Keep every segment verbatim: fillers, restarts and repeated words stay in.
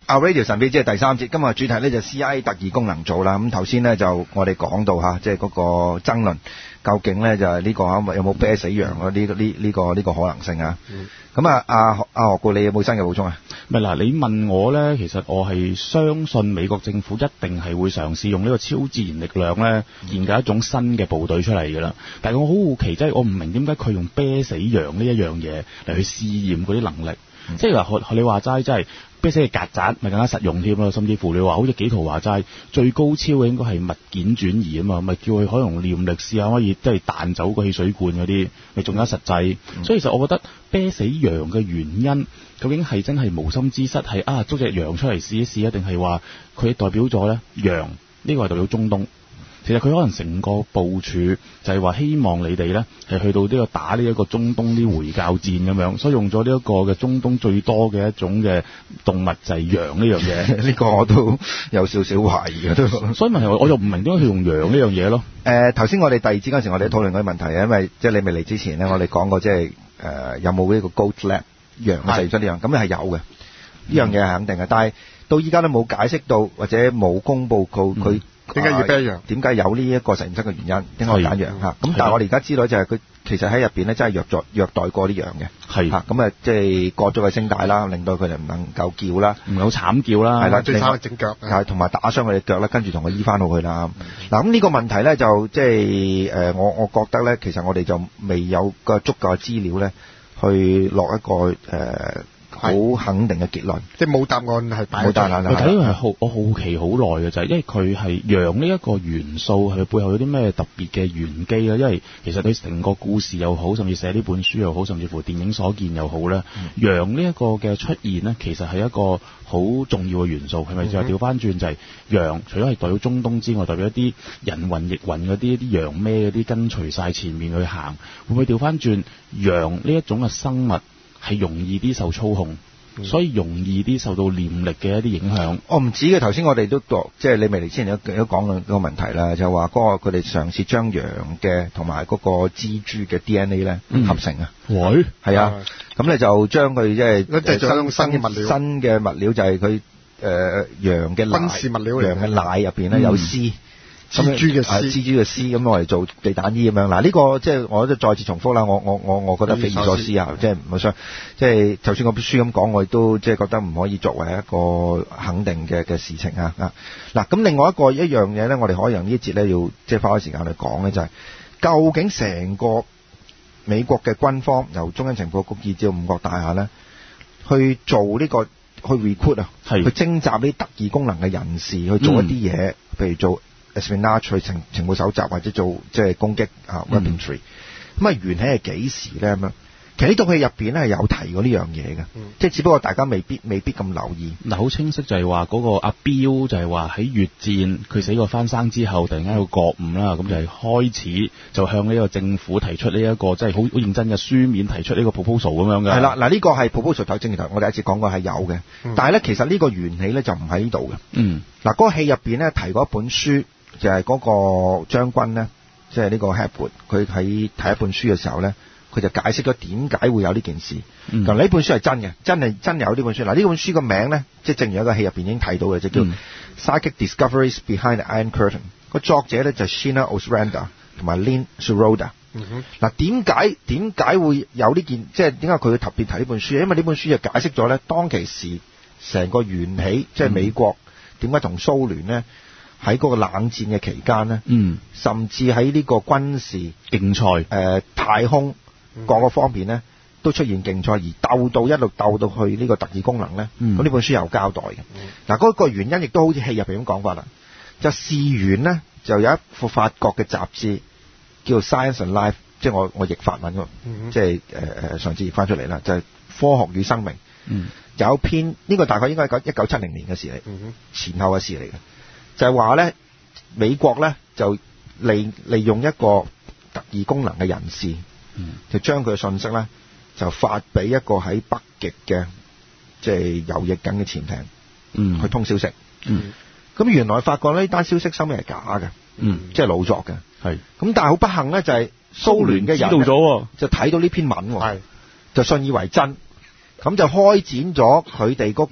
Our Radio 神秘之夜第三節，今日主題咧就 C I A 特異功能組啦。咁頭先咧就我哋講到嚇，即係嗰個爭論，究竟咧就係呢個嚇有冇啤死羊嗰呢呢呢個呢個可能性啊？咁啊，阿阿何故，你有冇新嘅補充啊？ 咪嗱，你問我咧，其實我係相信美國政府一定係會嘗試用呢個超自然力量咧，研究一種新嘅部隊出嚟㗎啦。但係我好好奇，即係我唔明點解佢用啤死羊呢一樣嘢嚟去試驗嗰啲能力。嗯、即係嗱，學你話齋，即係啤死嘅曱甴，咪更加實用添咯。甚至乎你話好似紀陶話齋，最高超嘅應該係物件轉移啊嘛，咪叫佢可能念力試下可以即係彈走個汽水罐嗰啲，咪仲加實際。嗯、所以其實我覺得啤死羊嘅原因，究竟係真係無心之失，係啊捉隻羊出嚟試一試啊，定係話佢代表咗咧羊呢、呢個係代表中東？其實佢可能成個部署就係話希望你哋咧係去到呢個打呢一個中東啲回教戰咁樣，所以用咗呢一個嘅中東最多嘅一種嘅動物就係羊呢樣嘢。 呢個我都有少少懷疑嘅都。 所以問題我我又唔明點解佢用羊呢樣嘢咯？ 誒頭先我哋第二節嗰陣時，我哋討論嗰啲問題，因為即係你未嚟之前咧，我哋講過即係誒有冇呢個 goat lab 羊嘅實驗室呢樣，咁係有嘅，呢樣嘢係肯定嘅。但係到依家都冇解釋到或者冇公佈過佢。嗯點解要啤羊？ 點解有呢一個實驗室嘅原因？點解揀羊嚇？咁但係我哋而家知道就係佢其實喺入邊咧真係虐待虐待過啲羊嘅。係嚇咁啊，即係割咗個聲帶啦，令到佢哋唔能夠叫啦，唔能夠慘叫啦。係啦， 最慘係整腳。 係同埋打傷佢哋腳啦，跟住同佢醫翻好佢啦。嗱咁呢個問題咧就即係誒，我我覺得咧，其實我哋就未有個足夠嘅資料咧，去落一個誒。呃好肯定嘅結論， 即係冇答案係擺冇答案。 我睇到係好，我好奇好耐嘅就係，因為佢係羊呢一個元素係背後有啲咩特別嘅玄機咧？因為其實佢成個故事又好，甚至寫呢本書又好，甚至乎電影所見又好咧，嗯、羊呢一個嘅出現呢，其實係一個好重要嘅元素，係咪？就係調翻轉就係羊，除咗係代表中東之外，代表一啲人云亦云嗰啲啲羊咩嗰啲跟隨晒前面去行，會唔會調翻轉羊呢一種嘅生物？係容易啲受操控，嗯、所以容易啲受到念力嘅一啲影響。 我唔止嘅，頭先我哋都講，即係你未嚟之前有有講過嗰個問題啦，就話嗰個佢哋嘗試將羊嘅同埋嗰個蜘蛛嘅 D N A 咧合成啊。喂，係啊，咁你就將佢即係新新嘅物料，新嘅物料就係佢誒羊嘅奶，羊嘅奶入邊咧有絲。蜘蛛嘅絲，蜘蛛嘅絲咁我嚟做地蛋衣咁樣。嗱呢個即係我都再次重複啦。我我我我覺得匪夷所思啊！即係唔好想，即係就算我本書咁講，我亦都即係覺得唔可以作為一個肯定嘅嘅事情啊！啊嗱，咁另外一個一樣嘢咧，我哋可以用呢一節咧，要即係花啲時間去講咧，就係究竟成個美國嘅軍方由中央情報局以至五角大廈咧，去做呢個去 recruit 啊，去徵集呢啲特異功能嘅人士去做一啲嘢，譬如做espionage 情情報搜集或者做即係攻擊啊 weaponry，咁啊緣起係幾時咧咁樣？其實呢套戲入邊咧係有提過呢樣嘢嘅，嗯、即係只不過大家未必未必咁留意。 嗱，好清晰就係話嗰個阿彪就係話喺越戰佢死過翻生之後，突然間有個覺悟啦，咁就係開始就向呢個政府提出呢、這、一個即係好好認真嘅書面提出呢個 proposal 咁樣嘅。係啦，嗱呢個係 proposal 頭正如頭我哋一次講過係有嘅，嗯、但係咧其實呢個緣起咧就唔喺呢度嘅。嗯，嗱嗰個戲入邊咧提過一本書。就係嗰個將軍咧，即係呢個 Hepwood，佢喺睇一本書嘅時候咧，佢就解釋咗點解會有呢件事。咁呢、嗯、本書係真嘅，真係真有呢本書。嗱呢本書個名咧，即係正如一個戲入邊已經睇到嘅，就叫《Psychic Discoveries Behind the Iron Curtain》。個作者咧就係 Sheena Osranda 同埋 Lynn Soroda。嗱點解點解會有呢件？即係點解佢會特別提呢本書？因為呢本書就解釋咗咧，當其時成個緣起，即係美國點解同蘇聯咧？喺嗰個冷戰嘅期間呢，嗯，甚至喺呢個軍事競賽、誒、呃、太空各個方面呢，都出現競賽，而鬥到一路鬥到去呢個特異功能呢。咁呢、嗯、本書有交代嘅。嗱、嗯，嗰個原因亦都好似戲入邊咁講法啦。就事緣呢，就有一副法國嘅雜誌叫做 Science and Life， 即係我我譯法文喎，嗯、即係誒誒上次譯翻出嚟啦，就係、是、科學與生命。嗯，有篇呢、這個大概應該係一九七零年嘅事嚟，嗯、前後嘅事嚟嘅。就係話咧，美國咧就利利用一個特異功能嘅人士，嗯、就將佢嘅信息咧就發俾一個喺北極嘅即係游弋緊嘅潛艇，嗯、去通消息。咁、嗯、原來發覺呢單消息收尾係假嘅，嗯、即係老作嘅。係咁是，但係好不幸咧，就係蘇聯嘅人知道咗，就睇到呢篇文，是就信以為真，咁就開展咗佢哋嗰個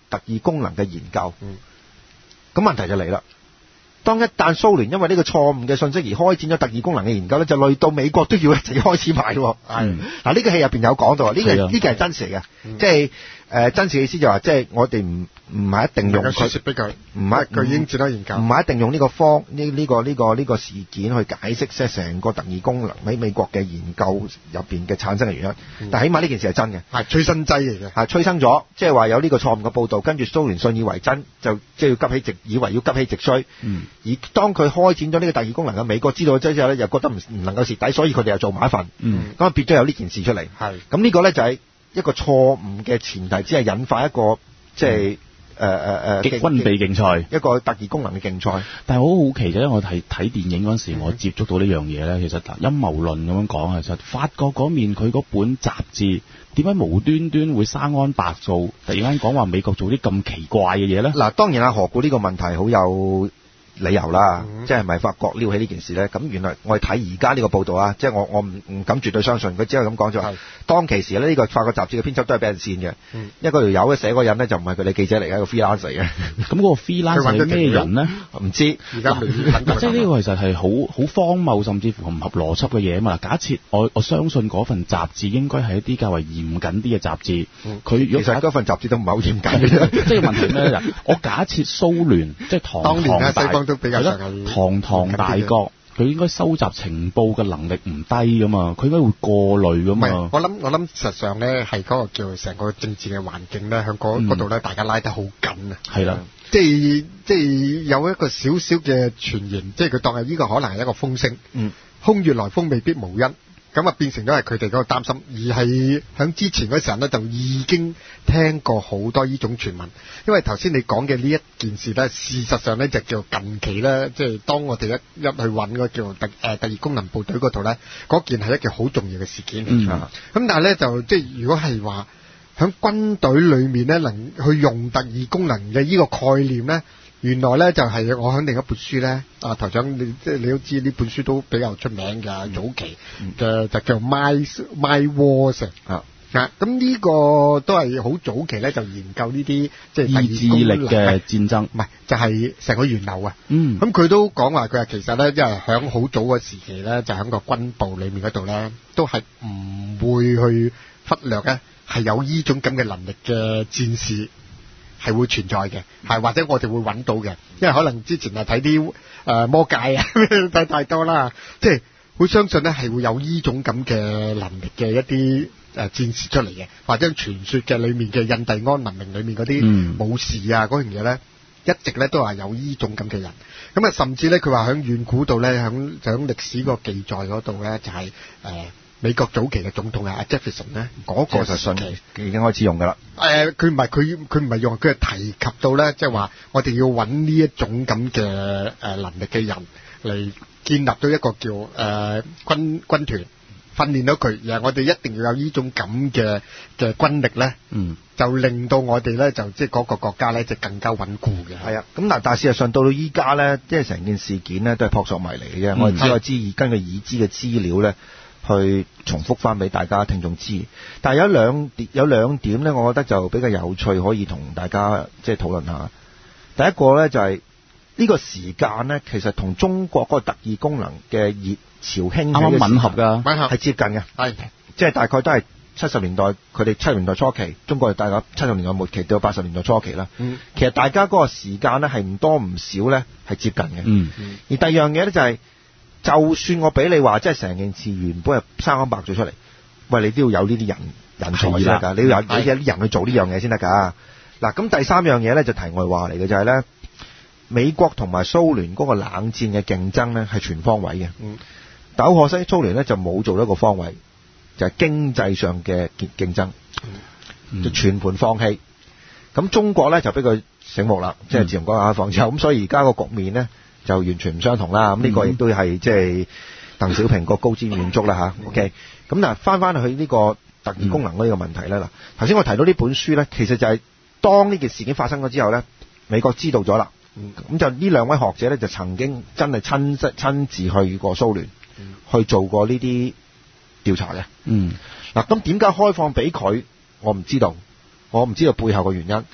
特異功能嘅研究。咁、 嗯、 問題就嚟啦。當一旦蘇聯因為呢個錯誤嘅信息而開展咗特異功能嘅研究咧，就累到美國都要一齊開始買。係嗱，呢個戲入邊有講到，呢、這個呢、這個係真實嘅， 嗯、 即係誒、呃、真實嘅意思就話、是，即係我哋唔唔係一定用佢，唔係佢已經展開研究， 唔係一定用呢個方呢呢個呢、這個呢、這個事件去解釋即係成個特異功能喺美國嘅研究入邊嘅產生嘅原因。嗯、但起碼呢件事係真嘅， 係催生劑嚟嘅， 係催生咗，即係話有呢個錯誤嘅報導，跟住蘇聯信以為真，就即係要急起直，以為要急起直追。嗯、而當佢開展咗呢個特異功能嘅美國知道咗之後咧，又覺得唔唔能夠蝕底，所以佢哋又做埋一份。嗯，咁啊變咗有呢件事出嚟。係，咁呢個咧就係一個錯誤嘅前提，只係引發一個即係誒誒誒極軍備競賽， 一個特異功能嘅競賽。 但係好好奇嘅，因為我睇睇電影嗰陣時，嗯、我接觸到呢樣嘢咧，其實陰謀論咁樣講啊，其實法國嗰面佢嗰本雜誌點解無端端會生安白造，突然間講話美國做啲咁奇怪嘅嘢咧？ 嗱，當然啦，何故呢個問題好有理由啦，嗯、即係咪法國撩起呢件事咧？咁原來我哋睇而家呢個報道啊，即係我我唔唔敢絕對相信，佢只係咁講就係當其時咧，呢、這個法國雜誌嘅編輯都係俾人線嘅，嗯、因為嗰條友咧寫嗰個人咧就唔係佢哋記者嚟嘅，一個 freelance 嚟嘅。咁嗰個 freelance 係咩人咧？唔知。 而家即係呢個其實係好好荒謬，甚至乎唔合邏輯嘅嘢啊嘛！假設我我相信嗰份雜誌應該係一啲較為嚴謹啲嘅雜誌，佢、嗯、 其實嗰份雜誌都唔係好嚴謹嘅。 即係問題咩咧？我假設蘇聯即係堂堂大都比較堂堂大國，佢應該收集情報嘅能力唔低噶嘛，佢應該會過濾噶嘛。 我諗我諗，實上咧係嗰個叫成個政治嘅環境咧，向嗰度咧，大家拉得好緊啊。 係啦， 即係即係有一個少少嘅傳言，即係佢當係呢個可能係一個風聲。嗯，空穴來風未必無因。咁啊，變成咗係佢哋嗰個擔心，而係喺之前嗰時候咧，就已經聽過好多呢種傳聞。因為頭先你講嘅呢一件事咧，事實上咧就叫近期咧，即係當我哋一一去揾嗰叫特誒特異功能部隊嗰度咧，嗰件係一件好重要嘅事件嚟㗎。咁、嗯、但係咧就即係如果係話喺軍隊裏面咧，能去用特異功能嘅呢個概念咧。原來咧就係、是、我喺另一本書咧，啊台長你即係你都知呢本書都比較出名㗎，嗯、早期嘅就叫 My My Wars 啊，啊咁呢個都係好早期咧就研究呢啲即係意志力嘅戰爭， 唔係就係、是、成個源流啊。 嗯， 咁佢都講話佢話其實咧，因為喺好早嘅時期咧，就喺個軍部裏面嗰度咧，都係唔會去忽略咧，係有呢種咁嘅能力嘅戰士。係會存在嘅，係或者我哋會揾到嘅，因為可能之前係睇啲誒魔戒啊睇太多啦，即係會相信咧係會有呢種咁嘅能力嘅一啲誒戰士出嚟嘅，或者傳說嘅裏面嘅印第安文明裏面嗰啲武士啊嗰樣嘢咧，一直咧都係有呢種咁嘅人，咁啊甚至咧佢話喺遠古度咧喺就喺歷史個記載嗰度咧就係、是、誒。呃美國早期嘅總統啊，阿 Jefferson 咧，嗰個時期已經開始用噶啦。 誒，佢唔係佢佢唔係用，佢係提及到咧，即係話我哋要揾呢一種咁嘅誒能力嘅人嚟建立到一個叫誒、呃、軍軍團，訓練到佢，然後我哋一定要有呢種咁嘅嘅軍力咧，嗯，就令到我哋咧就即係嗰個國家咧就更加穩固嘅。 係啊，咁嗱，但係事實上到到依家咧，即係成件事件咧都係撲朔迷離嘅啫。嗯、我哋只係知根據已知嘅資料咧。去重複翻俾大家聽眾知，但係有兩有兩點咧，我覺得就比較有趣，可以同大家即係討論下。第一個咧就係、是、呢個時間咧，其實同中國嗰個特異功能嘅熱潮興起嘅吻合㗎， 係接近嘅，係即係大概都係七十年代，佢哋七十年代初期，中國大概七十年代末期到八十年代初期啦。嗯，其實大家嗰個時間咧係唔多唔少咧係接近嘅。嗯，而第二樣嘢咧就係、是。就算我俾你話，即係成件事原本係生安白做出嚟，喂，你都要有呢啲人人才先得㗎，你要有有啲人去做呢樣嘢先得㗎。嗱，咁第三樣嘢咧就題外話嚟嘅，就係咧美國同埋蘇聯嗰個冷戰嘅競爭咧係全方位嘅。嗯，但好可惜，蘇聯咧就冇做一個方位，就係、是、經濟上嘅競競爭，嗯、就全盤放棄。咁中國咧就比佢醒目啦，即係自從講下放之後，咁所以而家個局面咧。就完全唔相同啦，咁呢個亦都係即係鄧小平個高瞻遠矚啦吓 OK，咁嗱翻翻去呢個特異功能呢個問題咧，嗱頭先我提到呢本書咧，其實就係當呢件事件發生咗之後咧，美國知道咗啦，咁就呢兩位學者咧就曾經真係親自親自去過蘇聯，去做過呢啲調查嘅。嗯，嗱咁點解開放俾佢？我唔知道，我唔知道背後嘅原因。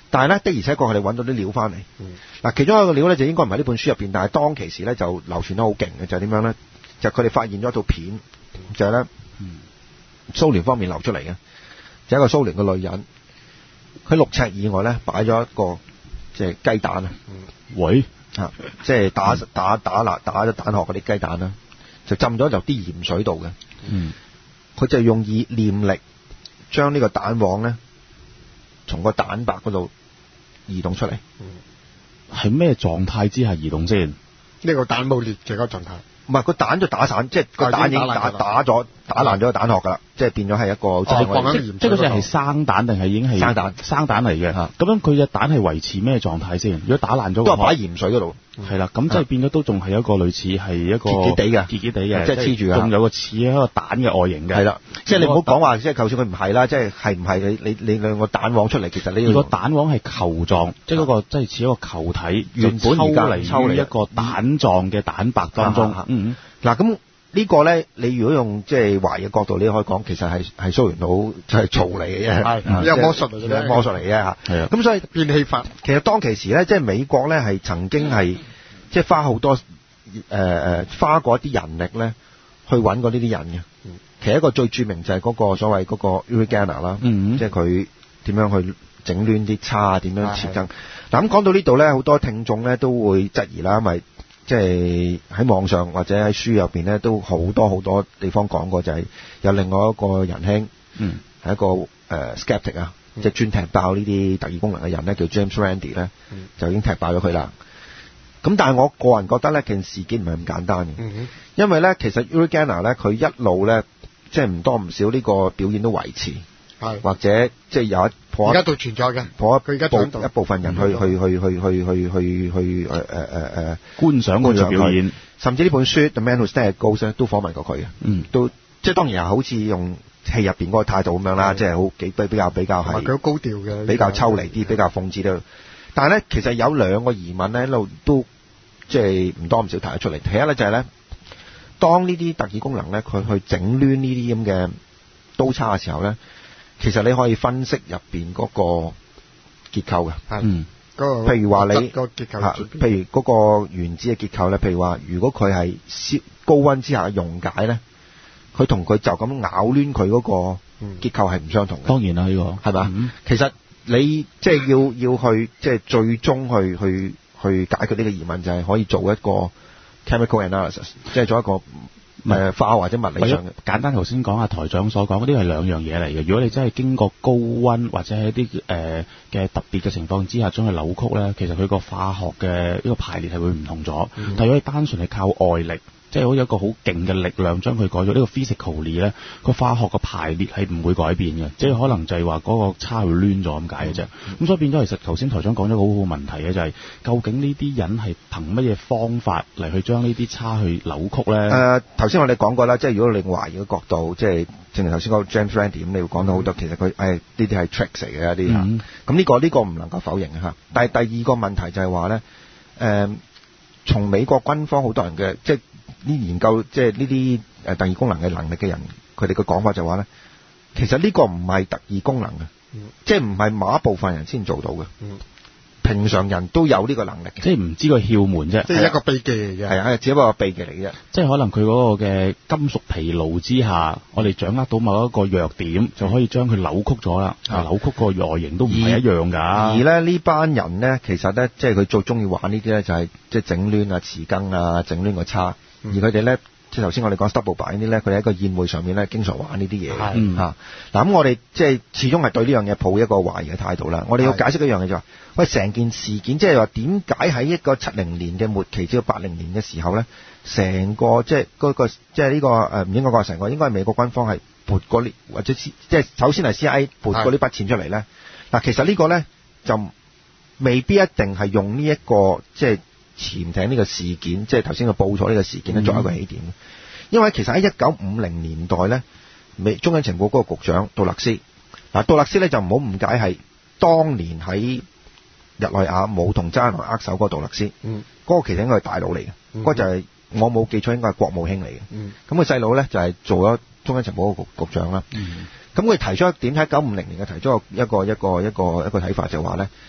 但係咧的而且確佢哋揾到啲料翻嚟。嗱、嗯，其中一個料咧就應該唔係呢本書入邊，但係當其時咧就流傳得好勁嘅，就係、是、點樣咧？就佢、是、哋發現咗一套片，就係、是、咧、嗯、蘇聯方面流出嚟嘅，就係、一個蘇聯嘅女人，佢六尺以外咧擺咗一個即係雞蛋啊！ 喂， 啊，即係打打打打打咗蛋殼嗰啲雞蛋啦，就浸咗入啲鹽水度嘅。嗯，佢就用意念力將呢個蛋黃咧從個蛋白嗰度移動出嚟。嗯， 係咩狀態之下移動先？ 呢個蛋冇裂嘅嗰個狀態。 唔係個蛋就打散，即係個蛋已經打打咗打爛咗個蛋殼㗎啦，即係變咗係一個、哦、 即係即係嗰隻係生蛋定係已經係生蛋生蛋嚟嘅？咁樣佢隻蛋係維持咩狀態先？如果打爛咗，都係擺鹽水嗰度。 係啦，咁即係變咗都仲係一個類似係一個結結地嘅， 結結地嘅， 即係黐住嘅， 仲有個似一個蛋嘅外形嘅。 係啦，即係你唔好講話，即係就算佢唔係啦，即係係唔係你你你兩個蛋黃出嚟，其實你個蛋黃係球狀，即係嗰個即係似一個球體，原本而家抽嚟一個蛋狀嘅蛋白當中。嗯， 嗱咁。呢個咧，你如果用即係華嘅角度，你可以講其實係係蘇聯佬就係嘈嚟嘅啫， 係有魔術嚟嘅啫， 魔術嚟嘅嚇。係啊，咁所以變戲法。 其實當其時咧，即係美國咧係曾經係即係花好多誒誒、呃、花過一啲人力咧去揾過呢啲人嘅。其實一個最著名就係嗰個所謂嗰個 Uri Geller 啦，即係佢點樣去整亂啲叉，點樣切燈。嗱咁講到呢度咧，好多聽眾咧都會質疑啦，因為即係喺網上或者喺書入邊咧，都好多好多地方講過，就係有另外一個仁兄，嗯，係一個誒、呃、skeptic 啊、嗯，即係專踢爆呢啲特異功能嘅人咧，叫 James Randi 咧、嗯，就已經踢爆咗佢啦。咁但係我個人覺得呢件事件唔係咁簡單嘅、嗯，因為咧其實 Uri Geller 咧佢一路咧即係唔多唔少呢個表現都維持，係或者即係有一而家都存在嘅， 破一部一部分人去、嗯、去去去去去去去誒誒誒誒觀賞佢嘅表演， 甚至呢本書《The Man Who Stared at Ghosts》咧都訪問過佢嘅，嗯，都即係當然係好似用戲入邊嗰個態度咁樣啦，即係好幾比較比較係佢好高調嘅， 比較抽離啲，比較諷刺啲。但係咧，其實有兩個疑問咧，一路都即係唔多唔少提得出嚟。第一咧就係咧，當呢啲特異功能咧，佢去整亂呢啲咁嘅刀叉嘅時候咧。其實你可以分析入邊嗰個結構嘅，嗯，嗰個譬如話你個結構，譬如嗰個原子嘅結構咧，譬如話如果佢係燒高溫之下嘅溶解咧，佢同佢就咁咬攣佢嗰個結構係唔相同嘅。 當然啦，呢個係嘛？ 嗯、其實你即係要要去即係最終去去去解決呢個疑問，就係可以做一個 chemical analysis， 即係做一個。誒化或者物理上嘅， 簡單頭先講下台長所講嗰啲係兩樣嘢嚟嘅。如果你真係經過高溫或者係一啲誒嘅特別嘅情況之下將佢扭曲咧，其實佢個化學嘅呢個排列係會唔同咗、嗯。但係如果你單純係靠外力，即係好似一個好勁嘅力量將佢改咗，呢、這個 physically 咧個化學嘅排列係唔會改變嘅、嗯，即係可能就係話嗰個叉會攣咗咁解嘅啫。咁、嗯、所以變咗其實頭先台長講咗個好好問題嘅就係、是，究竟呢啲人係憑乜嘢方法嚟去將呢啲叉去扭曲咧？ 誒頭先我哋講過啦，即係如果你懷疑嘅角度，即係正如頭先講 James Randi 咁，你會講到好多、嗯、其實佢誒呢啲係 tricks 嚟嘅一啲嚇。咁、嗯、呢、這個呢、這個唔能夠否認嘅嚇。但係第二個問題就係話咧，誒、呃、從美國軍方好多人嘅即係。呢研究即係呢啲誒特異功能嘅能力嘅人，佢哋嘅講法就話咧，其實呢個唔係特異功能嘅、嗯，即係唔係某一部分人先做到嘅、嗯，平常人都有呢個能力嘅， 即係唔知個竅門啫， 即係一個秘技嚟嘅， 係啊，只不過秘技嚟嘅啫， 即係可能佢嗰個嘅金屬疲勞之下，我哋掌握到某一個弱點，就可以將佢扭曲咗啦、嗯，扭曲個外形都唔係一樣㗎。 而咧呢班人咧，其實咧即係佢最中意玩呢啲咧，就係即係整亂啊匙羹啊，整亂個叉。而佢哋咧，即係頭先我哋講 stubble 擺呢啲咧，佢哋喺個宴會上面咧，經常玩呢啲嘢嘅嚇。嗱咁我哋即係始終係對呢樣嘢抱一個懷疑嘅態度啦。我哋要解釋一樣嘢就係、是，喂，成件事件即係話點解喺一個七零年嘅末期至到八零年嘅時候咧，成個即係嗰、那個即係呢個誒唔應該講成個，應該係美國軍方係撥嗰啲或者即係首先係 C I A 撥嗰啲筆錢出嚟咧。嗱，其實呢個咧就未必一定係用呢、這、一個即係。潛艇呢個事件，即係頭先佢報咗呢個事件咧，作為一個起點、嗯。因為其實喺一九五零年代咧，美中央情報嗰個局長杜勒斯，嗱杜勒斯咧就唔好誤解係當年喺日內瓦冇同周恩來握手嗰個杜勒斯，嗯，嗰、那個其實應該係大佬嚟嘅，嗰、嗯那個就係、是、我冇記錯應該係國務卿嚟嘅，嗯，咁個細佬咧就係、是、做咗中央情報嗰個局局長啦，嗯，咁佢提出一點喺一九五零年嘅提出一個一個一個一個一個睇法就話咧，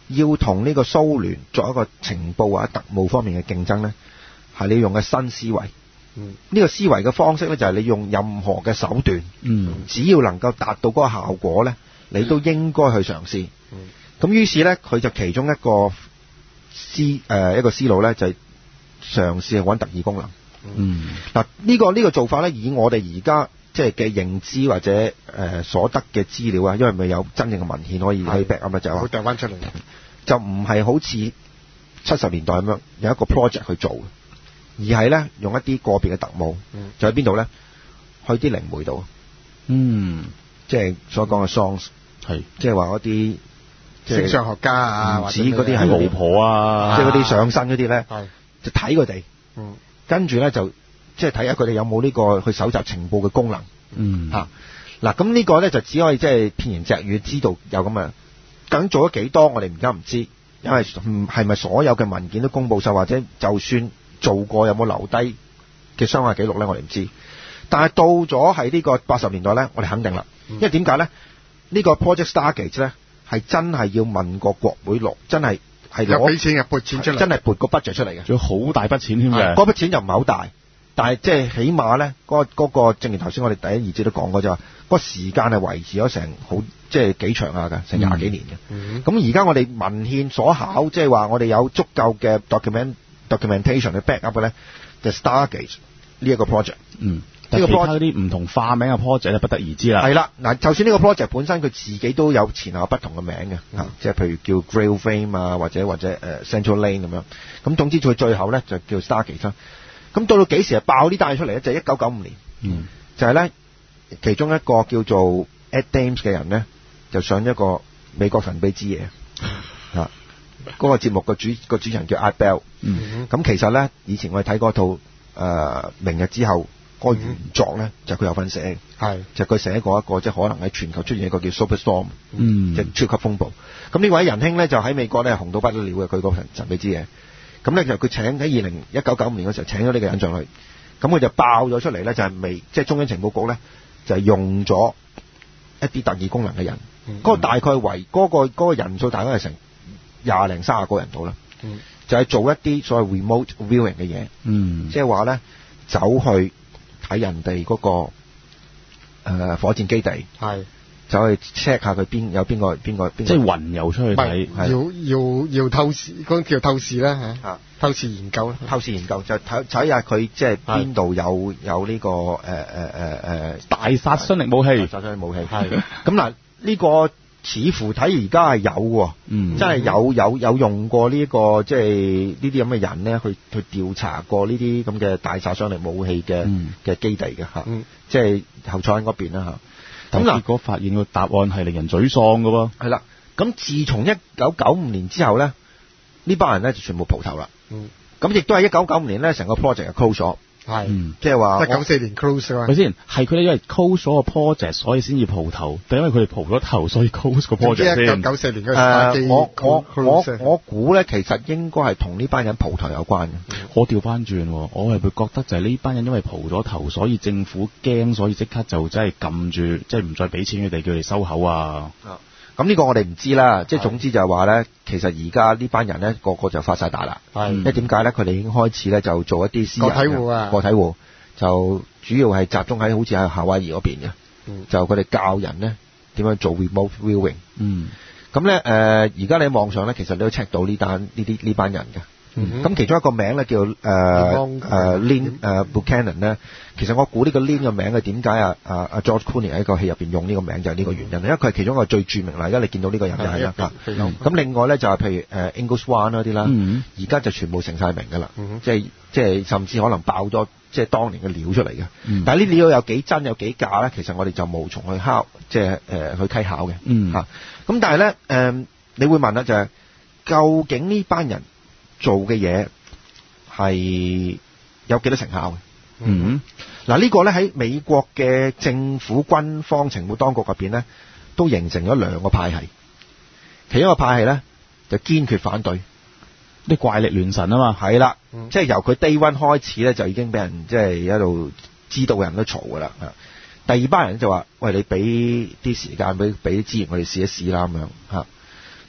要同呢個蘇聯作一個情報或者特務方面嘅競爭咧，係你用嘅新思維。嗯，呢個思維嘅方式咧，就係你用任何嘅手段，嗯，只要能夠達到嗰個效果咧，你都應該去嘗試。嗯，咁於是咧，佢就其中一個思誒、呃、一個思路咧，就係嘗試去揾特異功能。嗯，嗱、呢個，呢個呢個做法咧，以我哋而家即係嘅認知或者誒、呃、所得嘅資料啊，因為未有真正嘅文獻可以可以 back up 啊，就係掟翻出嚟， 就唔係好似七十年代咁樣有一個 project 去做。而係咧用一啲個別嘅特務，嗯、就喺邊度咧？去啲靈媒度，嗯，即係所講嘅 songs， 係即係話嗰啲星相學家啊， 唔止嗰啲係巫婆啊， 即係嗰啲上身嗰啲咧，就睇佢哋，嗯，跟住咧就即係睇下佢哋有冇呢個去搜集情報嘅功能，嗯，嚇嗱，咁呢個咧就只可以即係片言隻語知道有咁嘅，究竟做咗幾多我哋而家唔知，因為唔係咪所有嘅文件都公佈晒，或者就算做過有冇留低嘅相關記錄咧？我哋唔知。但係到咗喺呢個八十年代咧，我哋肯定啦。因為點解咧？呢個 Project Stargate 咧係真係要問個國會攞，真係係攞俾錢嘅撥錢出嚟， 真係撥個 budget 出嚟嘅， 仲有好大筆錢添嘅。 嗰筆錢就唔係好大，但係即係起碼咧，嗰個嗰個正如頭先我哋第一二節都講過就話，嗰個時間係維持咗成好即係幾長下㗎，成廿幾年嘅。咁而家我哋文獻所考，即係話我哋有足夠嘅 document。documentation 去 back up 嘅咧，就 Stargate 呢一個 project。嗯， 呢個 project 啲唔同化名嘅 project 就不得而知啦。 係啦，嗱，就算呢個 project 本身佢自己都有前後不同嘅名嘅，嗯，即係譬如叫 Grail Frame 啊，或者或者誒 Central Lane 咁樣。咁總之佢最後咧就叫 Stargate 啦。咁到到幾時係爆啲單出嚟咧？就係一九九五年。嗯，就係咧其中一個叫做 Ed Dames 嘅人咧，就上一個美國神秘之夜。啊。嗰個節目個主個主持人叫 Art Bell，嗯，咁其實咧以前我哋睇嗰套誒、呃、明日之後嗰個原作咧，就佢、是、有份寫，係就佢、是、寫過一個即係可能喺全球出現一個叫 Superstorm，嗯，即係超級風暴。咁呢位仁兄咧就喺美國咧紅到不得了嘅，佢個神神秘之夜。咁咧就佢請喺二零一九九五年嗰時候請咗呢個人上去，咁佢就爆咗出嚟咧，就係未即係中央情報局咧就係、是、用咗一啲特異功能嘅人，嗰、嗯那個大概為嗰、那個嗰、那個人數大概係成廿零三十個人到啦，嗯，就係、是、做一啲所謂 remote viewing 嘅嘢，嗯，即係話咧走去睇人哋嗰、那個誒、呃、火箭基地，係走去 check 下佢邊有邊個邊個邊，即係雲遊出去睇， 要要要透視嗰叫透視啦嚇，透視研究啦， 透視研究就睇睇下佢即係邊度有有呢、這個誒誒誒誒大殺傷力武器， 大殺傷力武器，係咁嗱呢個。似乎睇而家係有喎，嗯，真係有有有用過呢、這個即係呢啲咁嘅人咧，去去調查過呢啲咁嘅大殺傷力武器嘅嘅、嗯、基地嘅嚇，嗯，即係後菜嗰邊啦嚇。咁嗱，結果發現個答案係令人沮喪嘅喎。 係啦，咁自從一九九五年之後咧，呢班人咧就全部蒲頭啦。嗯，咁亦都係一九九五年咧，成個 project 就 close 咗。係、嗯，即係話一九四年 close 啊， 咪先？係佢哋因為 close 咗個 project，所以先至蒲頭，定因為佢哋蒲咗頭，所以 close 個 project 先？ 一九九四年嘅誒， 我我我我估咧，其實應該係同呢班人蒲頭有關嘅、嗯。 我調翻轉，我係會覺得就係呢班人因為蒲咗頭，所以政府驚，所以即刻就真係撳住，即係唔再俾錢佢哋，叫佢哋收口啊。啊咁呢個我哋唔知啦，即係總之就係話咧，其實而家呢班人咧個個就發晒達啦。係，因為點解咧？佢哋已經開始咧就做一啲私人個體戶啊， 個體戶就主要係集中喺好似喺夏威夷嗰邊嘅、嗯，就佢哋教人咧點樣做 remote viewing。嗯，咁咧誒，而家你喺網上咧，其實你都 check 到呢單呢啲呢班人嘅。咁、嗯、其中一個名咧叫誒誒 Lynn 誒 Buchanan 咧，其實我估呢個 Lynn 嘅名嘅點解啊啊啊 George Clooney 喺個戲入邊用呢個名就係呢個原因，因為佢係其中一個最著名啦。而家你見到呢個人就係啦。咁、嗯、另外咧就係、是、譬如誒 Ingalls One 嗰啲啦，而、嗯、家就全部成晒名㗎啦、嗯，即係即係甚至可能爆咗即係當年嘅料出嚟嘅、嗯。但係呢啲料有幾真有幾假咧，其實我哋就無從去考，即係誒、呃、去稽考嘅。咁、嗯啊、但係咧誒，你會問啦，就係、是、究竟呢班人做嘅嘢係有幾多成效嘅？嗯，嗱呢個咧喺美國嘅政府軍方情報當局入邊咧，都形成咗兩個派系。其中一個派系咧就堅決反對， 啲怪力亂神啊嘛， 係啦、嗯，即係由佢 day one 開始咧就已經俾人即係一路知道嘅人都嘈噶啦。第二班人就話：喂，你俾啲時間，俾俾啲資源我哋試一試啦咁樣嚇。咁誒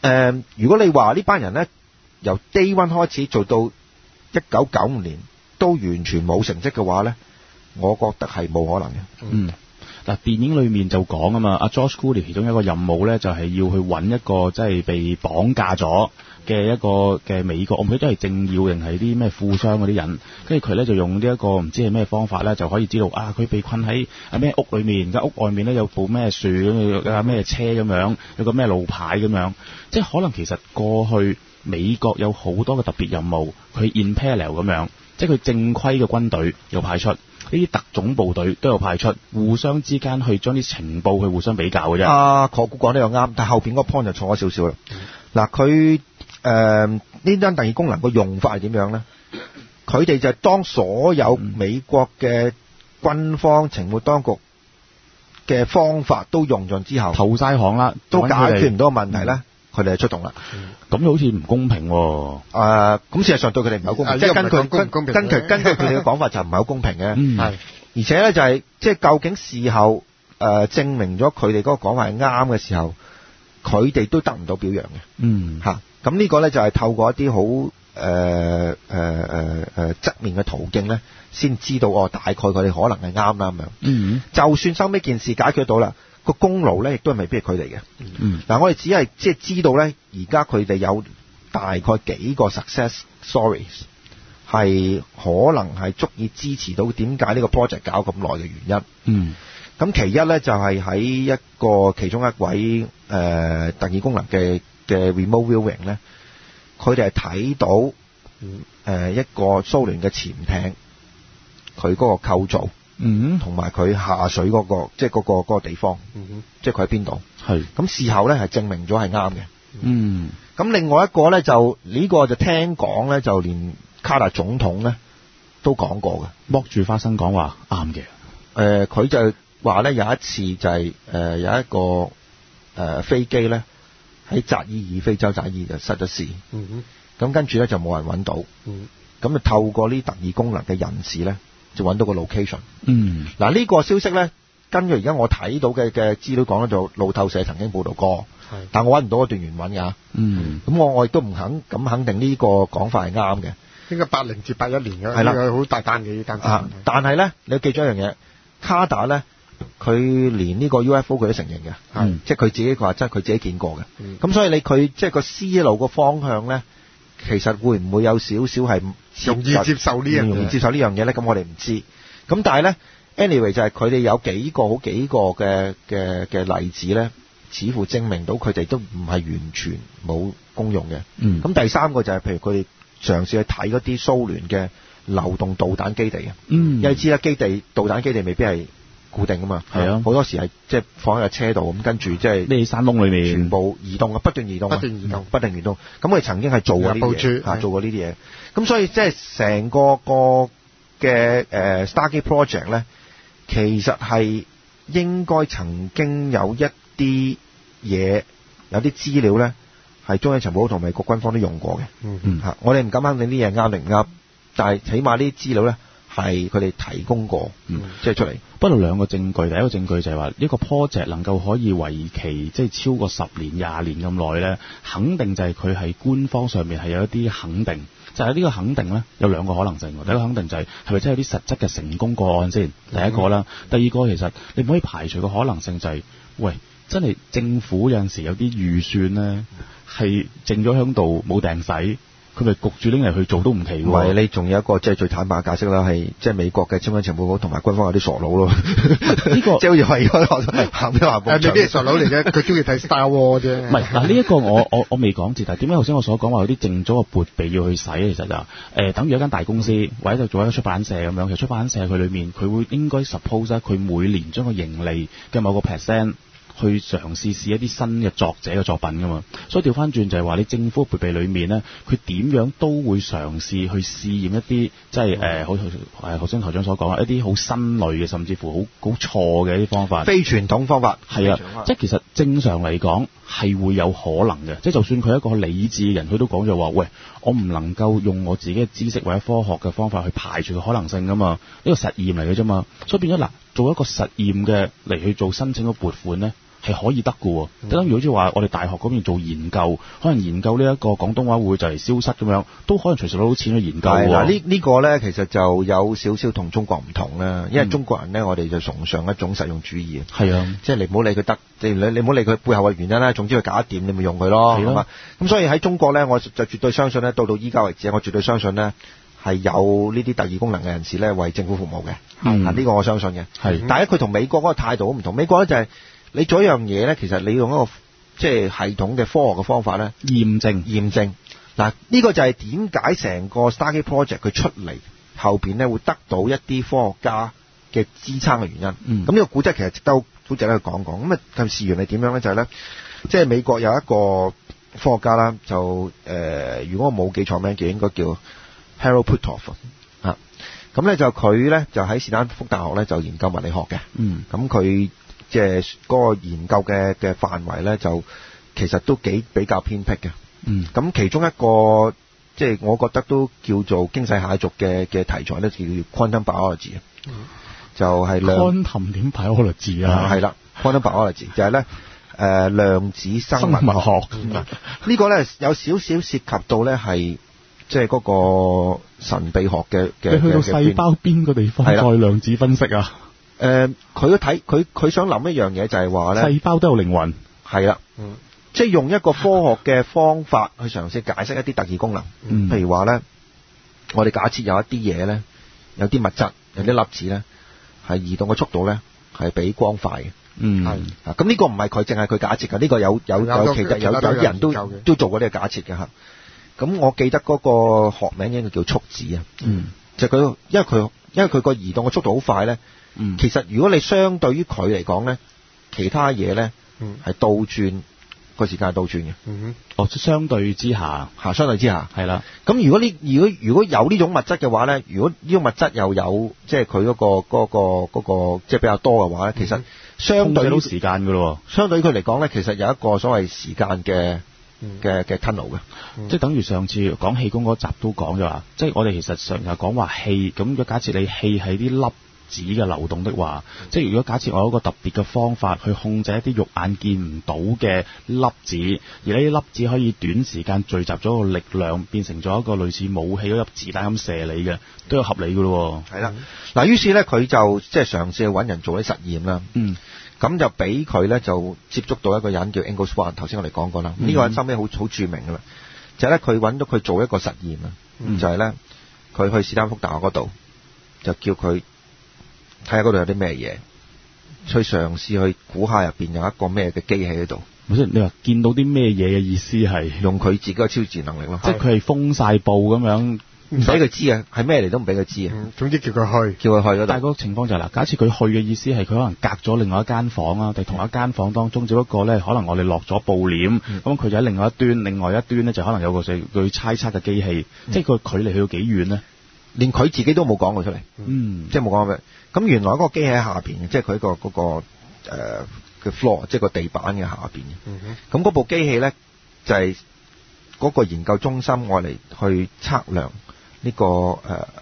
呃，如果你話呢班人咧由 day one 開始做到一九九五年都完全冇成績嘅話咧，我覺得係冇可能嘅。 嗯。嗱，電影裏面就講啊嘛，阿 George Clooney 其中一個任務咧，就係要去揾一個即係被綁架咗嘅一個嘅美國，我唔記得係政要定係啲咩富商嗰啲人，跟住佢咧就用呢一個唔知係咩方法咧，就可以知道啊，佢被困喺啊咩屋裏面，間屋外面咧有部咩樹，有架咩車咁樣，有個咩路牌咁樣，即係可能其實過去美國有好多嘅特別任務，佢 in parallel 咁樣，即係佢正規嘅軍隊又派出。呢啲特種部隊都有派出，互相之間去將啲情報去互相比較嘅啫。 啊，何故講得又啱，但係後邊嗰個 point 就錯咗少少啦。嗱、嗯，佢誒呢單特異功能個用法係點樣咧？佢哋就係當所有美國嘅軍方情報當局嘅方法都用盡之後， 投晒行啦， 都解決唔到個問題咧。佢哋就出動啦， 咁、嗯、好似唔公平喎、啊。誒、 呃，咁事實上對佢哋唔係好公平，啊、即係根據根根據根據佢哋嘅講法就唔係好公平嘅。 嗯， 係。而且咧就係、是、即係究竟事後誒、呃、證明咗佢哋嗰個講法係啱嘅時候，佢哋都得唔到表揚嘅。 嗯， 嚇、啊，咁呢個咧就係透過一啲好誒誒誒誒側面嘅途徑咧，先知道哦，大概佢哋可能係啱啦咁樣。 嗯， 就算收尾件事解決到啦。個功勞咧，亦都係未必係佢哋嘅。嗯，嗱，我哋只係即係知道咧，而家佢哋有大概幾個 success stories 係可能係足以支持到點解呢個 project 搞咁耐嘅原因。嗯，咁其一咧就係、是、喺一個其中一位誒、呃、特異功能嘅嘅 remote viewing 咧，佢哋係睇到誒、呃、一個蘇聯嘅潛艇，佢嗰個構造。嗯，同埋佢下水嗰、那個，即係嗰個嗰、那個地方，嗯、即係佢喺邊度？係咁事後咧係證明咗係啱嘅。嗯，咁另外一個咧就呢、這個就聽講咧就連卡達總統咧都講過嘅， 剝住花生講話啱嘅。誒、 呃，佢就話咧有一次就係、是、誒、呃、有一個誒、呃、飛機咧喺扎伊爾非洲扎伊就失咗事。嗯，咁跟住咧就冇人揾到。嗯，咁啊透過呢特異功能嘅人士咧。就揾到個 location。嗯，嗱、這、呢個消息咧，根據而家我睇到嘅嘅資料講咧，就路透社曾經報導過，但我揾唔到嗰段原文㗎。嗯，咁我我亦都唔肯咁肯定呢個講法係啱嘅。應該八零至八一年嘅，係啦，好大單嘅呢單。啊，但係咧，你要記住一樣嘢，卡達咧，佢連呢個 U F O 佢都承認嘅，嗯，即係佢自己話真係佢自己見過嘅。咁、嗯、所以你佢即係個思路個方向咧。其實會唔會有少少係容易接受呢樣嘢？容易接受呢樣嘢咧？咁我哋唔知。咁但係咧 ，anyway 就係佢哋有幾個好幾個嘅嘅嘅例子咧，似乎證明到佢哋都唔係完全冇功用嘅。嗯。咁第三個就係、是、譬如佢哋嘗試去睇嗰啲蘇聯嘅流動導彈基地嘅。嗯。因為你知啦，基地導彈基地未必係固定噶嘛。係啊。好多時係即係放喺個車度，咁跟住即係呢山窿裏面全部移動啊，不斷移動，不斷移動，不斷移動。咁佢曾經係做過呢啲嘢，嚇做過呢啲嘢。咁所以即係成個個嘅誒、呃、Stargate Project 咧，其實係應該曾經有一啲嘢，有啲資料咧係中央情報同美國軍方都用過嘅。嗯嗯嚇，我哋唔敢肯定啲嘢啱定唔啱，但係起碼呢啲資料咧。係佢哋提供過，嗯，即係出嚟。 不過兩個證據，第一個證據就係話呢個 project 能夠可以為期即係超過十年、廿年咁耐咧，肯定就係佢係官方上面係有一啲肯定。就係、是、呢個肯定咧，有兩個可能性。第一個肯定就係係咪真係有啲實質嘅成功個案先？第一個啦，第二個其實你唔可以排除個可能性就係、是，喂，真係政府有陣時有啲預算咧係剩咗喺度冇訂使。佢咪焗住拎嚟去做都唔奇喎。唔係， 你仲有一個即係最坦白嘅解釋啦，係即係美國嘅中央情報局同埋軍方有啲傻佬咯。呢、這個即係好似係嗰行邊行步。誒，未必係傻佬嚟嘅，佢中意睇 Star Wars 啫。 唔係嗱，呢一個我我我未講住，但係點解頭先我所講話有啲剩咗個撥備要去使？其實就誒、呃，等於一間大公司或者就做一個出版社咁樣。其實出版社佢裏面佢會應該 suppose 佢每年將個盈利嘅某個 percent。去嘗試試一啲新嘅作者嘅作品噶嘛，所以調翻轉就係話你政府撥備裏面咧，佢點樣都會嘗試去試驗一啲即係誒，好誒頭先台長所講一啲好新類嘅，甚至乎好好錯嘅一啲方法， 非傳統方法係啊，即係其實正常嚟講係會有可能嘅，即係就算佢係一個理智嘅人，佢都講咗話，喂，我唔能夠用我自己嘅知識或者科學嘅方法去排除個可能性噶嘛，呢個實驗嚟嘅啫嘛，所以變咗嗱，做一個實驗嘅嚟去做申請個撥款咧。 係可以得嘅喎。等於好似話我哋大學嗰邊做研究，可能研究呢一個廣東話會就嚟消失咁樣，都可能隨時攞到錢去研究喎。 嗱，呢呢個咧其實就有少少同中國唔同啦，因為中國人咧我哋就崇尚一種實用主義。 係啊， 即係你唔好理佢得，即係你你唔好理佢背後嘅原因啦。總之佢搞得掂，你咪用佢咯。係嘛？咁所以喺中國咧，我就絕對相信咧，到到依家為止，我絕對相信咧。係有呢啲特異功能嘅人士咧，為政府服務嘅， 嗯， 呢、這個我相信嘅。 係， 但係佢同美國嗰個態度好唔同。美國咧就係、是、你做一樣嘢咧，其實你用一個即係系統嘅科學嘅方法咧， 驗證驗證。嗱，呢個就係點解成個 Stargate Project 佢出嚟後邊咧會得到一啲科學家嘅支撐嘅原因。咁、嗯、呢個古仔其實值得好值得去講講。咁啊，就事緣係點樣咧？就係、是、咧，即係美國有一個科學家啦，就誒、呃，如果我冇記錯名，就應該叫。Harold Puthoff 啊，咁咧就佢咧就喺斯坦福大學咧就研究物理學嘅，嗯，咁佢即係嗰個研究嘅嘅範圍咧就其實都幾比較偏僻嘅，嗯，咁其中一個即係、就是、我覺得都叫做驚世駭俗嘅嘅題材咧，就叫 Quantum Biology，嗯，就係、是、量 Quantum 點 Biology 啊， 係啦 Quantum Biology 就係咧誒量子生物學，呢、嗯這個咧有少少涉及到咧係。即係嗰個神秘學嘅嘅， 你去到細胞邊個地方再量子分析啊？誒、 呃，佢都睇佢佢想諗一樣嘢就係話咧， 細胞都有靈魂， 係啦，嗯，即係用一個科學嘅方法去嘗試解釋一啲特異功能，嗯、譬如話咧，我哋假設有一啲嘢咧，有啲物質，有啲粒子咧，係移動嘅速度咧係比光快嘅，嗯，係啊，咁呢個唔係佢淨係佢假設嘅，呢、這個有有有其實有有啲人都都做過呢個假設嘅嚇。咁我記得嗰個學名應該叫速子啊，嗯，就佢、是，因為佢因為佢個移動嘅速度好快咧，嗯，其實如果你相對於佢嚟講咧，其他嘢咧，嗯，係倒轉個時間係倒轉嘅，嗯哼， 哦，相對之下， 嚇，相對之下， 係啦。 咁如果呢，如果如果有呢種物質嘅話咧，如果呢種物質又有即係佢嗰個嗰、嗰個嗰、嗰個即係比較多嘅話咧，其實相對到時間㗎咯， 相對於佢嚟講咧，其實有一個所謂時間嘅。嘅嘅 tunnel 嘅， 即係等於上次講氣功嗰集都講咗話，即係我哋其實上日講話氣，咁如果假設你氣係啲粒子嘅流動的話，嗯、即係如果假設我有一個特別嘅方法去控制一啲肉眼見唔到嘅粒子，而呢啲粒子可以短時間聚集咗個力量，變成咗一個類似武器嗰粒子彈咁射你嘅，都有合理㗎咯。 係啦，嗱，於是咧佢就即係嘗試去揾人做啲實驗啦。嗯。咁就俾佢咧就接觸到一個人叫 Ingo Swann，頭先我哋講過啦。呢、嗯、個人收尾好好著名噶啦，就係咧佢揾到佢做一個實驗啊、嗯，就係咧佢去斯坦福大學嗰度，就叫佢睇下嗰度有啲咩嘢，去嘗試去估下入邊有一個咩嘅機器喺度。 唔係，你話見到啲咩嘢嘅意思係用佢自己嘅超自然能力咯， 即係佢係封晒布咁樣。 唔俾佢知啊，係咩嚟都唔俾佢知啊、嗯。總之叫佢去，叫佢去嗰度。 但係個情況就係、是、嗱，假設佢去嘅意思係佢可能隔咗另外一間房啊，定同一間房當中，只不過咧可能我哋落咗布簾，咁、嗯、佢就喺另外一端，另外一端咧就可能有個佢猜測嘅機器，嗯、即係個距離去到幾遠呢？連佢自己都冇講過出嚟，嗯，即係冇講咩。咁原來嗰個機器喺下邊，即係佢個嗰、那個誒嘅、呃、floor，即係個地板嘅下邊。咁、嗯、嗰部機器咧就係、是、嗰個研究中心愛嚟去測量。呢、這個誒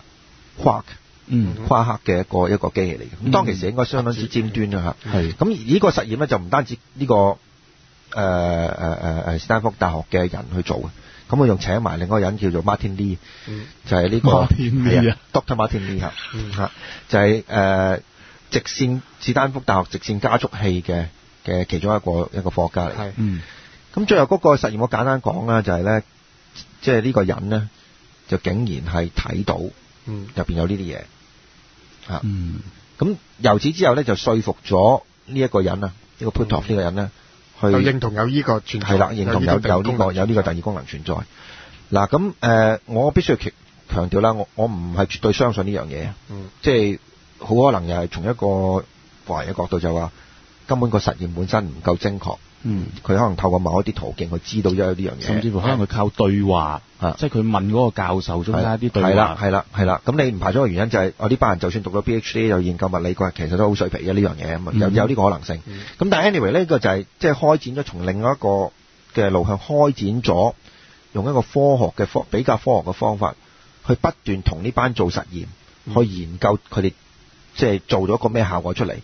quark 嗯夸克嘅一個一個機器嚟嘅，咁、嗯、當其時應該相當之尖端啦嚇。係咁呢個實驗咧就唔單止呢、這個誒誒誒誒斯坦福大學嘅人去做嘅，咁我仲請埋另外一個人叫做 Martin Lee，、嗯、就係、是、呢、這個 Martin Lee 啊 Doctor Martin Lee 嚇嚇，就係、是、誒、呃、直線斯坦福大學直線加速器嘅嘅其中一個一個科學家嚟。係嗯，咁最後嗰個實驗我簡單講啦，就係、是、咧，即係呢個人咧。就竟然係睇到，嗯，入邊有呢啲嘢，嚇，嗯，咁由此之後咧，就說服咗呢一個人啊，呢個 Puthoff 呢個人咧，去就認同有呢個存在， 係啦，認同有有呢個有呢個第二功能存在。嗱，咁誒，我必須要強強調啦，我我唔係絕對相信呢樣嘢，嗯，即係好可能又係從一個華人嘅角度就話，根本個實驗本身唔夠精確。嗯，佢可能透過某一啲途徑去知道咗呢樣嘢， 甚至乎可能佢靠對話，啊、即係佢問嗰個教授中間一啲對話。係啦， 係啦，係啦。咁你唔排除個原因就係、是，我呢班人就算讀咗 PhD 又研究物理，佢其實都好水皮嘅呢樣嘢，咁、嗯、有有呢個可能性。咁、嗯、但係 anyway 呢個就係即係開展咗從另外一個嘅路向開展咗，用一個科學嘅方比較科學嘅方法，去不斷同呢班做實驗，嗯、去研究佢哋即係做咗個咩效果出嚟。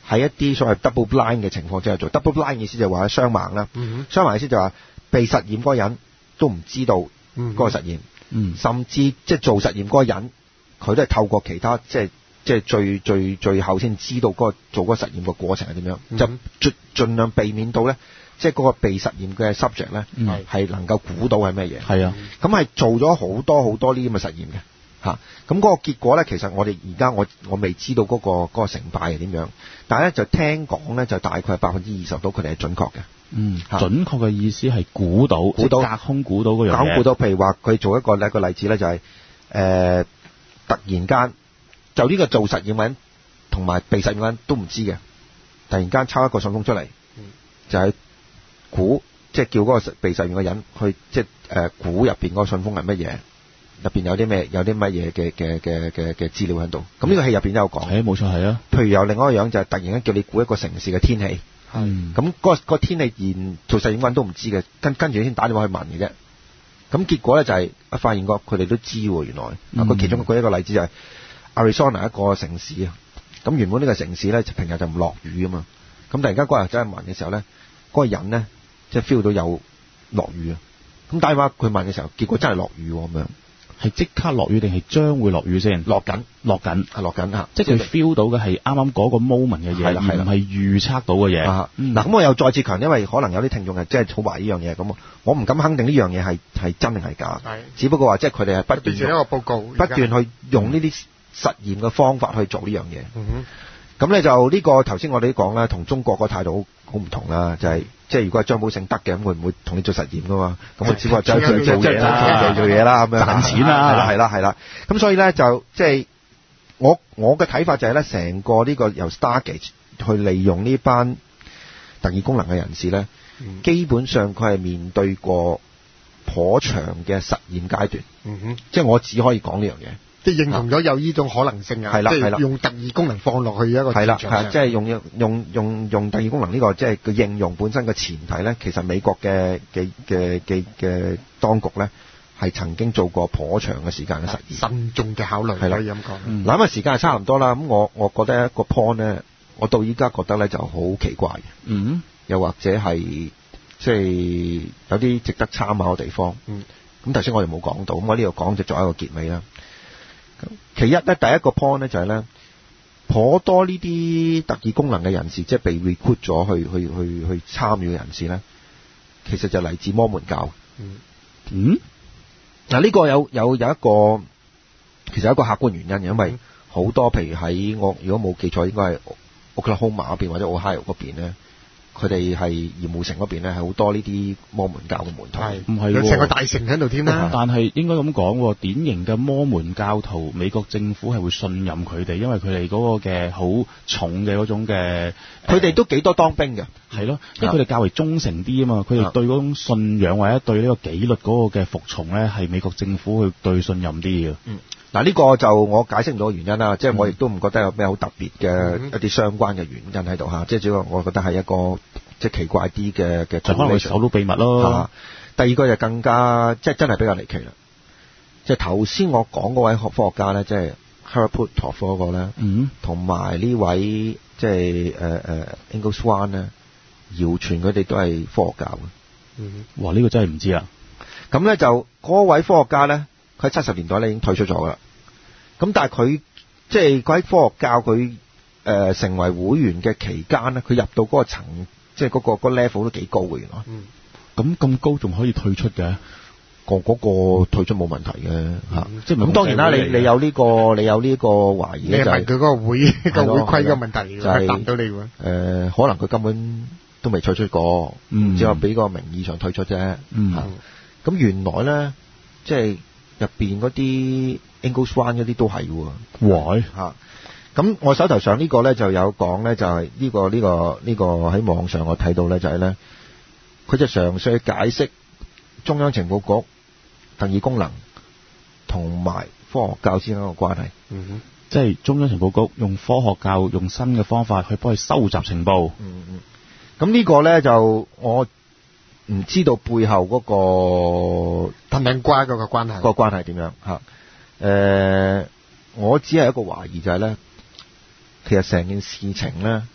喺一啲所謂 double blind 嘅情況之下做 double blind 意思就係話雙盲啦，嗯、雙盲意思就係話被實驗嗰個人都唔知道嗰個實驗，嗯、甚至即係做實驗嗰個人佢都係透過其他即係即係最最最後先知道嗰個做嗰個實驗嘅過程係點樣，嗯、就盡盡量避免到咧，即係嗰個被實驗嘅 subject 咧係、嗯、能夠估到係咩嘢。係啊，咁係做咗好多好多呢啲咁嘅實驗嘅。嚇，咁嗰個結果咧，其實我哋而家我我未知道嗰、嗰個嗰、嗰個成敗係點樣，但係咧就聽講咧就大概係百分之二十到佢哋係準確嘅。嗯，準確嘅意思係估到，估到隔空估到嗰樣嘢。估到，譬如話佢做一個一個例子咧，就係、係、誒、呃、突然間就呢個做實驗嘅人同埋被實驗嘅人都唔知嘅，突然間抄一個信封出嚟，嗯、就係估，即係叫嗰個被實驗嘅人去即係誒估入邊嗰個信封係乜嘢。入邊有啲咩有啲乜嘢嘅嘅嘅嘅嘅資料喺度，咁呢個戲入邊都有講。係冇錯係啊。譬如有另外一個樣就係突然間叫你估一個城市嘅天氣，係咁嗰個天氣連做實驗嗰人都唔知嘅，跟跟住先打電話去問嘅啫。咁結果咧就係、是、發現過佢哋都知喎，原來。嗯。佢其中舉一個例子就係 Arizona 一個城市啊，咁原本呢個城市咧平日就唔落雨啊嘛，咁突然間嗰日走去問嘅時候咧，嗰、那個人咧即係 feel 到有落雨啊，咁打電話佢問嘅時候，結果真係落雨咁樣。係即刻落雨定係將會落雨先？落緊，落緊，係落緊嚇。即係佢 feel 到嘅係啱啱嗰個 moment 嘅嘢，而唔係預測到嘅嘢。嗱、嗯，咁我又再次強，因為可能有啲聽眾係真係好懷疑呢樣嘢，咁我唔敢肯定呢樣嘢係係真定係假。係，只不過話即係佢哋係不斷一個報告，不斷去用呢啲實驗嘅方法去做呢樣嘢。嗯哼。咁咧就呢、這個頭先我哋都講啦，同中國個態度好好唔同啦，就係、是、即係如果係張寶勝得嘅，咁會唔會同你做實驗噶嘛？咁我只不過就係做嘢啦，做嘢啦咁樣賺錢啦，係啦係啦係啦。咁所以咧就即係我我嘅睇法就係咧，成個呢個由 Stargate 去利用呢班特異功能嘅人士咧、嗯，基本上佢係面對過頗長嘅實驗階段。嗯哼，即係我只可以講呢樣嘢。即係認同咗有呢種可能性啊！係啦，係啦，用特異功能放落去一個係啦，係即係用用用用用特異功能呢、這個即係個應用本身嘅前提咧，其實美國嘅嘅嘅嘅嘅當局咧係曾經做過頗長嘅時間嘅實驗，慎重嘅考慮係啦，可以咁講。嗱、嗯，咁啊時間係差唔多啦，咁我我覺得一個 point 咧，我到依家覺得咧就好奇怪嘅，嗯，又或者係即係有啲值得參考嘅地方。嗯，咁頭先我哋冇講到，咁我呢度講就作為一個結尾啦。其一咧，第一個 point 咧就係咧，頗多呢啲特異功能嘅人士，即係被 recruit 咗去去去去參與嘅人士咧，其實就嚟自摩門教。嗯，嗯，嗱呢個有有有一個，其實有一個客觀原因，因為好多譬如喺我如果冇記錯，應該係 Oklahoma 嗰邊或者 Ohio 嗰邊咧。佢哋係鹽湖城嗰邊咧，係好多呢啲摩門教嘅門徒，係唔係？有成個大城喺度添啦。但係應該咁講，典型嘅摩門教徒，美國政府係會信任佢哋，因為佢哋嗰個嘅好重嘅嗰種嘅，佢哋都幾多當兵嘅，係咯，因為佢哋較為忠誠啲啊嘛，佢哋對嗰種信仰或者對呢個紀律嗰個嘅服從咧，係美國政府去對信任啲嘅。嗯。嗱、這、呢個就我解釋唔到嘅原因啦，即、嗯、係、就是、我亦都唔覺得有咩好特別嘅一啲相關嘅原因喺度嚇，即係主要我覺得係一個即係、就是、奇怪啲嘅嘅。就可能佢守到秘密咯、啊。第二個就更加即係、就是、真係比較離奇啦。即係頭先我講嗰位科學家咧，即係 Harry Potter 嗰個咧，同埋呢位即係誒誒 Ingo Swann 咧，謠傳佢哋都係科學家嘅。嗯，哇！呢、這個真係唔知啊。咁咧就嗰位科學家咧。佢喺七十年代咧已經退出咗啦，咁但係佢即係佢喺科學教佢誒、呃、成為會員嘅期間咧，佢入到嗰個層，即係嗰個嗰個 level 都幾高嘅原來。嗯，咁咁高仲可以退出嘅？個嗰個退出冇問題嘅嚇，即係咁當然啦，你你有呢個你有呢個懷疑咧，就係佢嗰個會個會規嘅問題，就係答到你喎。誒，可能佢根本都未退出過，只係俾個名義上退出啫。嗯，咁原來咧即係。入邊嗰啲 Ingo Swann 嗰啲都係喎，喂嚇！咁我手頭上呢個咧就有講咧，就係呢個呢個呢個喺網上我睇到咧就係咧，佢就嘗試去解釋中央情報局特異功能同埋科學教之間嘅關係。嗯哼，即係中央情報局用科學教用新嘅方法去幫佢收集情報。嗯嗯，咁呢個咧就我。唔知道背後嗰個同命瓜嗰個關係，個關係點樣嚇？誒，我只係一個懷疑就係咧，其實成件事情咧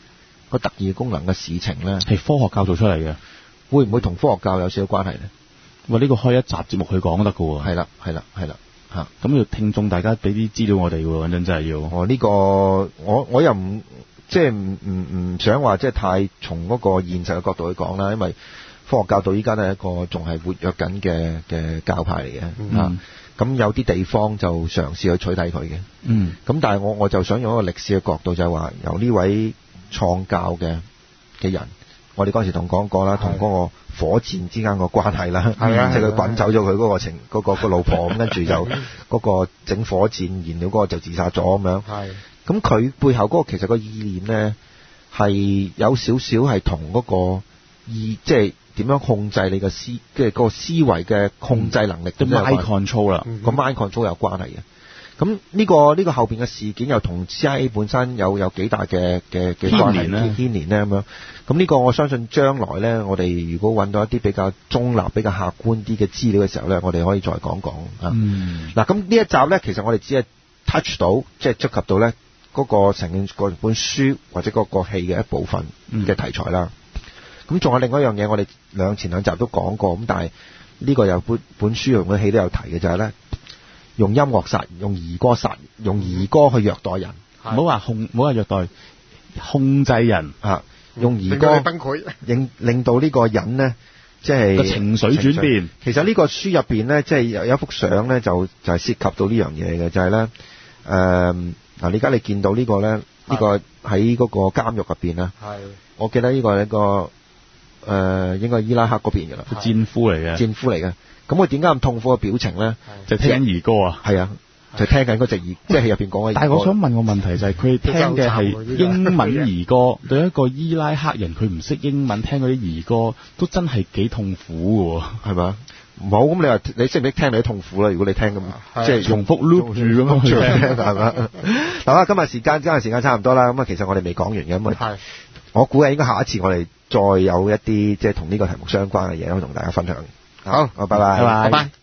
個特異功能嘅事情咧， 係科學教做出嚟嘅， 會唔會同科學教有少少關係咧？ 喂，呢個開一集節目去講都得㗎喎。 係啦，係啦，係啦。嚇！ 咁要聽眾大家俾啲資料我哋喎，講真真係要。 哦，呢、這個我我又唔即係唔唔唔想話即係太從嗰個現實嘅角度去講啦，因為科學教到依家都係一個仲係活躍緊嘅嘅教派嚟嘅嚇。咁、嗯啊、有啲地方就嘗試去取締佢嘅。 嗯。咁但係我我就想用一個歷史嘅角度，就係話由呢位創教嘅嘅人。我哋嗰陣時同講過啦，同嗰個火箭之間個關係啦，即係佢滾走咗佢嗰個情嗰、嗰個、嗰個老婆咁，跟住就嗰個整火箭燃料嗰個就自殺咗咁樣。係，咁佢背後嗰個其實個意念咧係有少少係同嗰個意，即係點樣控制你嘅思，即係嗰個思維嘅控制能力， 即係 mind control 啦， 個 mind control 有關係嘅。咁呢個呢個後邊嘅事件又同 C I A 本身有有幾大嘅嘅嘅關係咧？牽連咧咁樣。咁呢個我相信將來咧，我哋如果揾到一啲比較中立、比較客觀啲嘅資料嘅時候咧，我哋可以再講講啊。 嗯。嗱， 咁呢一集咧，其實我哋只係 touch 到，即係觸及到咧嗰個成件嗰本書或者嗰個戲嘅一部分嘅題材啦。咁、嗯、仲有另外一樣嘢，我哋兩前兩集都講過，咁但係呢個有本本書同本戲都有提嘅，就係咧。用音樂殺，用兒歌殺，用兒歌去虐待人， 唔好話控，唔好話虐待，控制人啊！用兒歌崩潰， 令令到呢個人咧，即係個情緒轉變。 其實呢個書入邊咧，即係有一幅相咧，就就係涉及到呢樣嘢嘅，就係咧，誒嗱，而家你見到呢個咧，呢個喺嗰個監獄入邊咧，係，我記得呢個係一個誒應該係伊拉克嗰邊嘅啦， 戰俘嚟嘅， 戰俘嚟嘅。咁佢點解咁痛苦嘅表情咧？ 就聽緊兒歌啊！ 係啊，就聽緊嗰隻兒，即係戲入邊講嘅兒歌。 但係我想問個問題就係，佢聽嘅係英文兒歌，對一個伊拉克人，佢唔識英文，聽嗰啲兒歌都真係幾痛苦嘅喎， 係咪？唔好咁，你話你識唔識聽你都痛苦啦？如果你聽咁，即係重複 loop 住咁樣去聽， 係嘛？好啦，今日時間今日時間差唔多啦。咁啊，其實我哋未講完嘅，咁啊，我估計應該下一次我哋再有一啲即係同呢個題目相關嘅嘢，可以同大家分享。好，好，拜拜， 拜拜。